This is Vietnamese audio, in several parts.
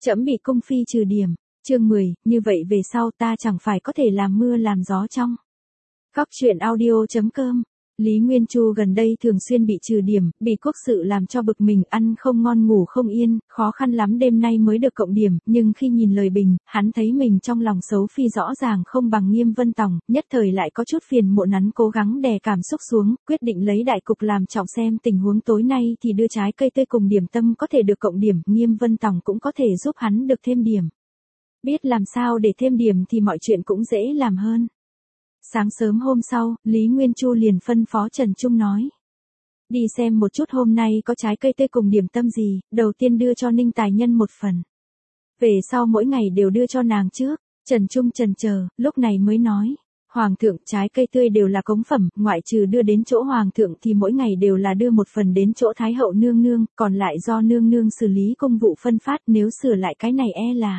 Trẫm bị cung phi trừ điểm. Chương 10, như vậy về sau ta chẳng phải có thể làm mưa làm gió trong. Góc truyện audio.com. Lý Nguyên Chu gần đây thường xuyên bị trừ điểm, bị quốc sự làm cho bực mình, ăn không ngon ngủ không yên, khó khăn lắm đêm nay mới được cộng điểm, nhưng khi nhìn lời bình, hắn thấy mình trong lòng xấu phi rõ ràng không bằng Nghiêm Vân Tòng, nhất thời lại có chút phiền muộn, hắn cố gắng đè cảm xúc xuống, quyết định lấy đại cục làm trọng, xem tình huống tối nay thì đưa trái cây tươi cùng điểm tâm có thể được cộng điểm, Nghiêm Vân Tòng cũng có thể giúp hắn được thêm điểm. Biết làm sao để thêm điểm thì mọi chuyện cũng dễ làm hơn. Sáng sớm hôm sau, Lý Nguyên Chu liền phân phó Trần Trung nói. Đi xem một chút hôm nay có trái cây tươi cùng điểm tâm gì, đầu tiên đưa cho Ninh Tài Nhân một phần. Về sau mỗi ngày đều đưa cho nàng trước. Trần Trung chần chờ, lúc này mới nói. Hoàng thượng, trái cây tươi đều là cống phẩm, ngoại trừ đưa đến chỗ Hoàng thượng thì mỗi ngày đều là đưa một phần đến chỗ Thái hậu nương nương, còn lại do nương nương xử lý công vụ phân phát, nếu sửa lại cái này e là...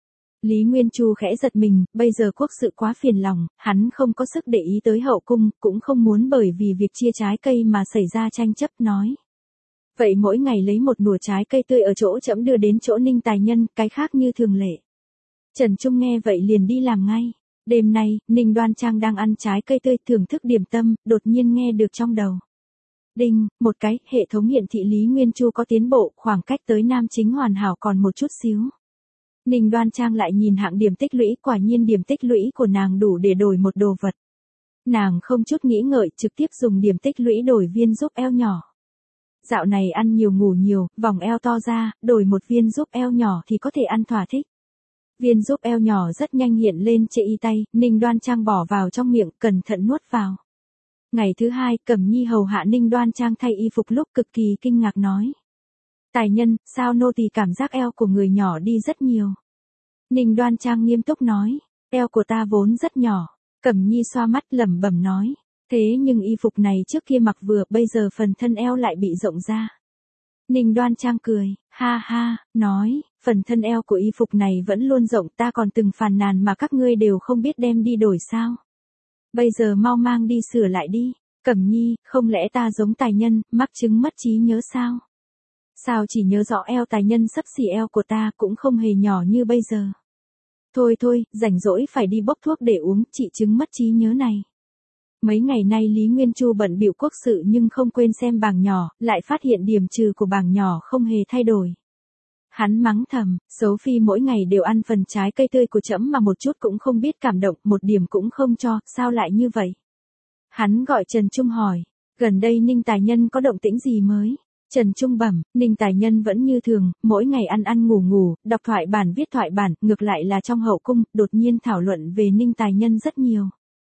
Lý Nguyên Chu khẽ giật mình, bây giờ quốc sự quá phiền lòng, hắn không có sức để ý tới hậu cung, cũng không muốn bởi vì việc chia trái cây mà xảy ra tranh chấp, nói. Vậy mỗi ngày lấy một nùa trái cây tươi ở chỗ trẫm đưa đến chỗ Ninh Tài Nhân, cái khác như thường lệ. Trần Trung nghe vậy liền đi làm ngay. Đêm nay, Ninh Đoan Trang đang ăn trái cây tươi thưởng thức điểm tâm, đột nhiên nghe được trong đầu. Đinh, một cái, hệ thống hiển thị Lý Nguyên Chu có tiến bộ, khoảng cách tới nam chính hoàn hảo còn một chút xíu. Ninh Đoan Trang lại nhìn hạng điểm tích lũy, quả nhiên điểm tích lũy của nàng đủ để đổi một đồ vật. Nàng không chút nghĩ ngợi, trực tiếp dùng điểm tích lũy đổi viên giúp eo nhỏ. Dạo này ăn nhiều ngủ nhiều, vòng eo to ra, đổi một viên giúp eo nhỏ thì có thể ăn thỏa thích. Viên giúp eo nhỏ rất nhanh hiện lên trên y tay, Ninh Đoan Trang bỏ vào trong miệng, cẩn thận nuốt vào. Ngày thứ hai, Cẩm Nhi hầu hạ Ninh Đoan Trang thay y phục lúc cực kỳ kinh ngạc nói. Tài nhân, sao nô tỳ cảm giác eo của người nhỏ đi rất nhiều. Ninh Đoan Trang nghiêm túc nói, eo của ta vốn rất nhỏ. Cẩm Nhi xoa mắt lẩm bẩm nói, thế nhưng y phục này trước kia mặc vừa, bây giờ phần thân eo lại bị rộng ra. Ninh Đoan Trang cười, ha ha, nói, phần thân eo của y phục này vẫn luôn rộng, ta còn từng phàn nàn mà các ngươi đều không biết đem đi đổi sao. Bây giờ mau mang đi sửa lại đi. Cẩm Nhi, không lẽ ta giống Tài Nhân, mắc chứng mất trí nhớ sao? Sao chỉ nhớ rõ eo Tài Nhân xấp xỉ eo của ta, cũng không hề nhỏ như bây giờ. Thôi thôi, rảnh rỗi phải đi bốc thuốc để uống, trị chứng mất trí nhớ này. Mấy ngày nay Lý Nguyên Chu bận bịu quốc sự nhưng không quên xem bảng nhỏ, lại phát hiện điểm trừ của bảng nhỏ không hề thay đổi. Hắn mắng thầm, xấu phi mỗi ngày đều ăn phần trái cây tươi của trẫm mà một chút cũng không biết cảm động, một điểm cũng không cho, sao lại như vậy? Hắn gọi Trần Trung hỏi, gần đây Ninh Tài Nhân có động tĩnh gì mới? Trần Trung bẩm, Ninh Tài Nhân vẫn như thường, mỗi ngày ăn ăn ngủ ngủ, đọc thoại bản viết thoại bản, ngược lại là trong hậu cung, đột nhiên thảo luận về Ninh Tài Nhân rất nhiều.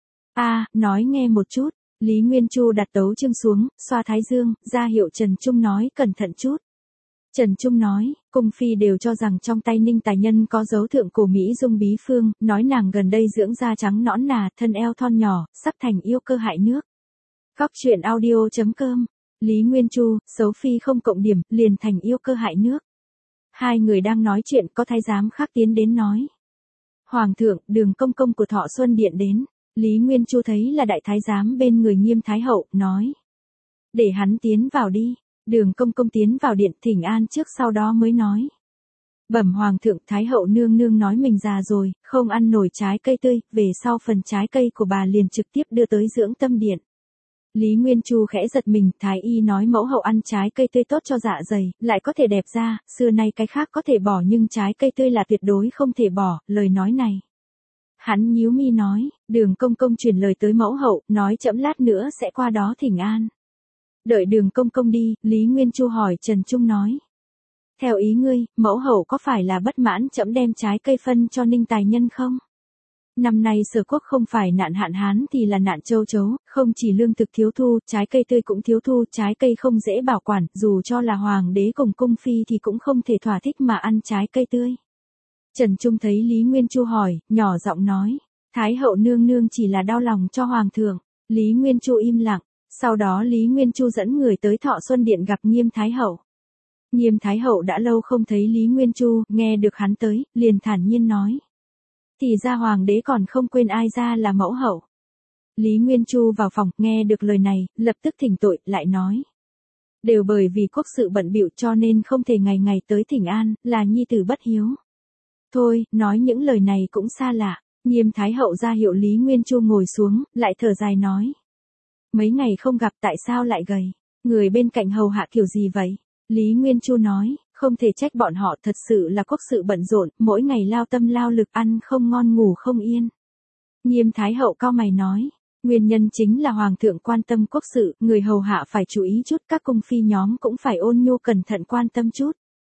Nói nghe một chút. Lý Nguyên Chu đặt tấu chương xuống, xoa thái dương, ra hiệu Trần Trung nói cẩn thận chút. Trần Trung nói, cung phi đều cho rằng trong tay Ninh Tài Nhân có dấu thượng cổ Mỹ Dung Bí Phương, nói nàng gần đây dưỡng da trắng nõn nà, thân eo thon nhỏ, sắp thành yêu cơ hại nước. Góc truyện audio.com. Lý Nguyên Chu, xấu phi không cộng điểm, liền thành yêu cơ hại nước. Hai người đang nói chuyện, có thái giám khác tiến đến nói. Hoàng thượng, Đường công công của Thọ Xuân Điện đến. Lý Nguyên Chu thấy là đại thái giám bên người Nghiêm Thái hậu, nói. Để hắn tiến vào đi. Đường công công tiến vào điện thỉnh an trước, sau đó mới nói. Bẩm Hoàng thượng, Thái hậu nương nương nói mình già rồi, không ăn nổi trái cây tươi, về sau phần trái cây của bà liền trực tiếp đưa tới dưỡng tâm điện. Lý Nguyên Chu khẽ giật mình, Thái y nói mẫu hậu ăn trái cây tươi tốt cho dạ dày, lại có thể đẹp da, xưa nay cái khác có thể bỏ nhưng trái cây tươi là tuyệt đối không thể bỏ, lời nói này. Hắn nhíu mi nói, Đường công công truyền lời tới mẫu hậu, nói trẫm lát nữa sẽ qua đó thỉnh an. Đợi Đường công công đi, Lý Nguyên Chu hỏi Trần Trung nói. Theo ý ngươi, mẫu hậu có phải là bất mãn trẫm đem trái cây phân cho Ninh Tài Nhân không? Năm nay Sở quốc không phải nạn hạn hán thì là nạn châu chấu, không chỉ lương thực thiếu thu, trái cây tươi cũng thiếu thu, trái cây không dễ bảo quản, dù cho là hoàng đế cùng cung phi thì cũng không thể thỏa thích mà ăn trái cây tươi. Trần Trung thấy Lý Nguyên Chu hỏi, nhỏ giọng nói, Thái hậu nương nương chỉ là đau lòng cho hoàng thượng. Lý Nguyên Chu im lặng, sau đó Lý Nguyên Chu dẫn người tới Thọ Xuân Điện gặp Nghiêm Thái hậu. Nghiêm Thái hậu đã lâu không thấy Lý Nguyên Chu, nghe được hắn tới, liền thản nhiên nói. Thì ra hoàng đế còn không quên ai ra là mẫu hậu. Lý Nguyên Chu vào phòng, nghe được lời này, lập tức thỉnh tội, lại nói. Đều bởi vì quốc sự bận bịu cho nên không thể ngày ngày tới thỉnh an, là nhi tử bất hiếu. Thôi, nói những lời này cũng xa lạ. Nghiêm Thái Hậu ra hiệu Lý Nguyên Chu ngồi xuống, lại thở dài nói. Mấy ngày không gặp tại sao lại gầy? Người bên cạnh hầu hạ kiểu gì vậy? Lý Nguyên Chu nói, không thể trách bọn họ, thật sự là quốc sự bận rộn, mỗi ngày lao tâm lao lực, ăn không ngon ngủ không yên. Nghiêm Thái Hậu cau mày nói, nguyên nhân chính là Hoàng thượng quan tâm quốc sự, người hầu hạ phải chú ý chút, các cung phi nhóm cũng phải ôn nhu cẩn thận quan tâm chút.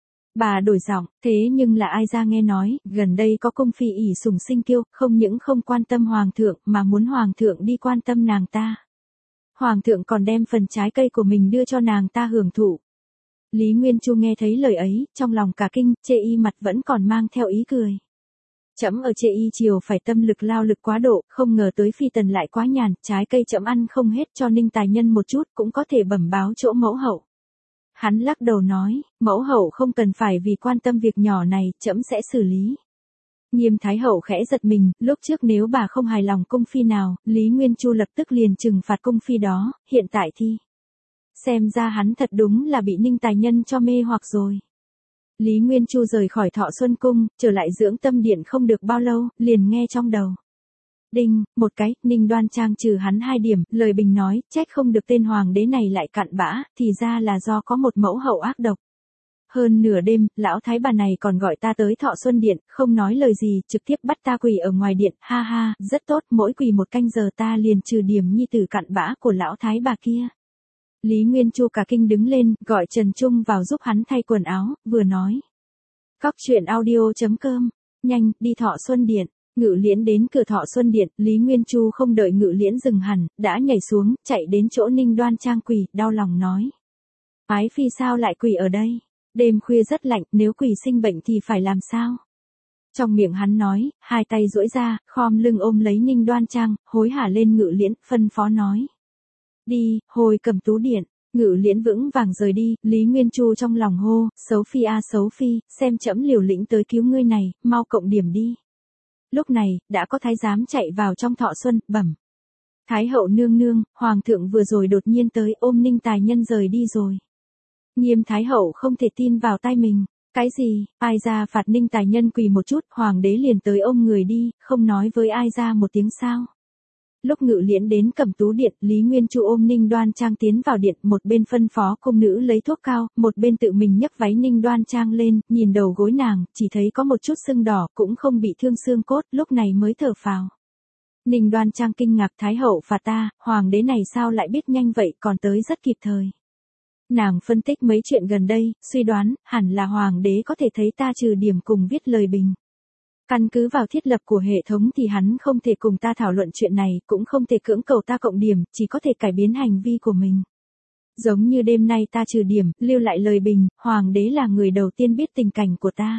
Bà đổi giọng, thế nhưng là ai ra nghe nói, gần đây có cung phi ỷ sủng sinh kiêu, không những không quan tâm Hoàng thượng mà muốn Hoàng thượng đi quan tâm nàng ta. Hoàng thượng còn đem phần trái cây của mình đưa cho nàng ta hưởng thụ. Lý Nguyên Chu nghe thấy lời ấy, trong lòng cả kinh, chê y mặt vẫn còn mang theo ý cười. Trẫm ở chê y chiều phải tâm lực lao lực quá độ, không ngờ tới phi tần lại quá nhàn, trái cây trẫm ăn không hết cho Ninh tài nhân một chút cũng có thể bẩm báo chỗ mẫu hậu. Hắn lắc đầu nói, mẫu hậu không cần phải vì quan tâm việc nhỏ này, trẫm sẽ xử lý. Nghiêm Thái Hậu khẽ giật mình, lúc trước nếu bà không hài lòng cung phi nào, Lý Nguyên Chu lập tức liền trừng phạt cung phi đó, hiện tại thì. Xem ra hắn thật đúng là bị Ninh tài nhân cho mê hoặc rồi. Lý Nguyên Chu rời khỏi Thọ Xuân Cung, trở lại dưỡng tâm điện không được bao lâu, liền nghe trong đầu. Đinh, một cái, Ninh Đoan Trang trừ hắn 2 điểm, lời bình nói, trách không được tên hoàng đế này lại cặn bã, thì ra là do có một mẫu hậu ác độc. Hơn nửa đêm, lão thái bà này còn gọi ta tới Thọ Xuân Điện, không nói lời gì, trực tiếp bắt ta quỳ ở ngoài điện, ha ha, rất tốt, mỗi quỳ 1 canh giờ ta liền trừ điểm nhi tử cặn bã của lão thái bà kia. Lý Nguyên Chu cả kinh đứng lên, gọi Trần Trung vào giúp hắn thay quần áo, vừa nói. Cóc truyện audio.com, nhanh, đi Thọ Xuân Điện. Ngự Liễn đến cửa Thọ Xuân Điện, Lý Nguyên Chu không đợi Ngự Liễn dừng hẳn, đã nhảy xuống, chạy đến chỗ Ninh Đoan Trang quỳ, đau lòng nói. Ái phi sao lại quỳ ở đây? Đêm khuya rất lạnh, nếu quỳ sinh bệnh thì phải làm sao? Trong miệng hắn nói, 2 tay duỗi ra, khom lưng ôm lấy Ninh Đoan Trang, hối hả lên Ngự Liễn, phân phó nói. Đi, hồi Cẩm Tú Điện. Ngự Liễn vững vàng rời đi, Lý Nguyên Chu trong lòng hô, xấu phi a xấu phi, xem trẫm liều lĩnh tới cứu ngươi này, mau cộng điểm đi. Lúc này, đã có thái giám chạy vào trong Thọ Xuân, bẩm. Thái hậu nương nương, Hoàng thượng vừa rồi đột nhiên tới ôm Ninh tài nhân rời đi rồi. Nghiêm Thái hậu không thể tin vào tai mình. Cái gì, ai ra phạt Ninh tài nhân quỳ một chút, Hoàng đế liền tới ôm người đi, không nói với ai ra một tiếng sao. Lúc Ngự Liễn đến Cẩm Tú Điện, Lý Nguyên Chu ôm Ninh Đoan Trang tiến vào điện, một bên phân phó cung nữ lấy thuốc cao, một bên tự mình nhấc váy Ninh Đoan Trang lên, nhìn đầu gối nàng, chỉ thấy có một chút sưng đỏ, cũng không bị thương xương cốt, lúc này mới thở phào. Ninh Đoan Trang kinh ngạc, Thái hậu phạt ta, hoàng đế này sao lại biết nhanh vậy, còn tới rất kịp thời. Nàng phân tích mấy chuyện gần đây, suy đoán, hẳn là hoàng đế có thể thấy ta trừ điểm cùng viết lời bình. Căn cứ vào thiết lập của hệ thống thì hắn không thể cùng ta thảo luận chuyện này, cũng không thể cưỡng cầu ta cộng điểm, chỉ có thể cải biến hành vi của mình. Giống như đêm nay ta trừ điểm, lưu lại lời bình, hoàng đế là người đầu tiên biết tình cảnh của ta.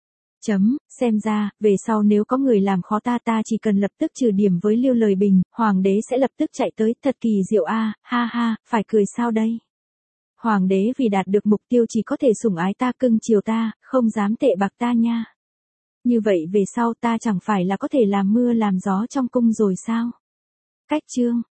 Xem ra, về sau nếu có người làm khó ta chỉ cần lập tức trừ điểm với lưu lời bình, hoàng đế sẽ lập tức chạy tới, thật kỳ diệu a, ha ha, phải cười sao đây? Hoàng đế vì đạt được mục tiêu chỉ có thể sủng ái ta cưng chiều ta, không dám tệ bạc ta nha. Như vậy về sau ta chẳng phải là có thể làm mưa làm gió trong cung rồi sao? Cách chương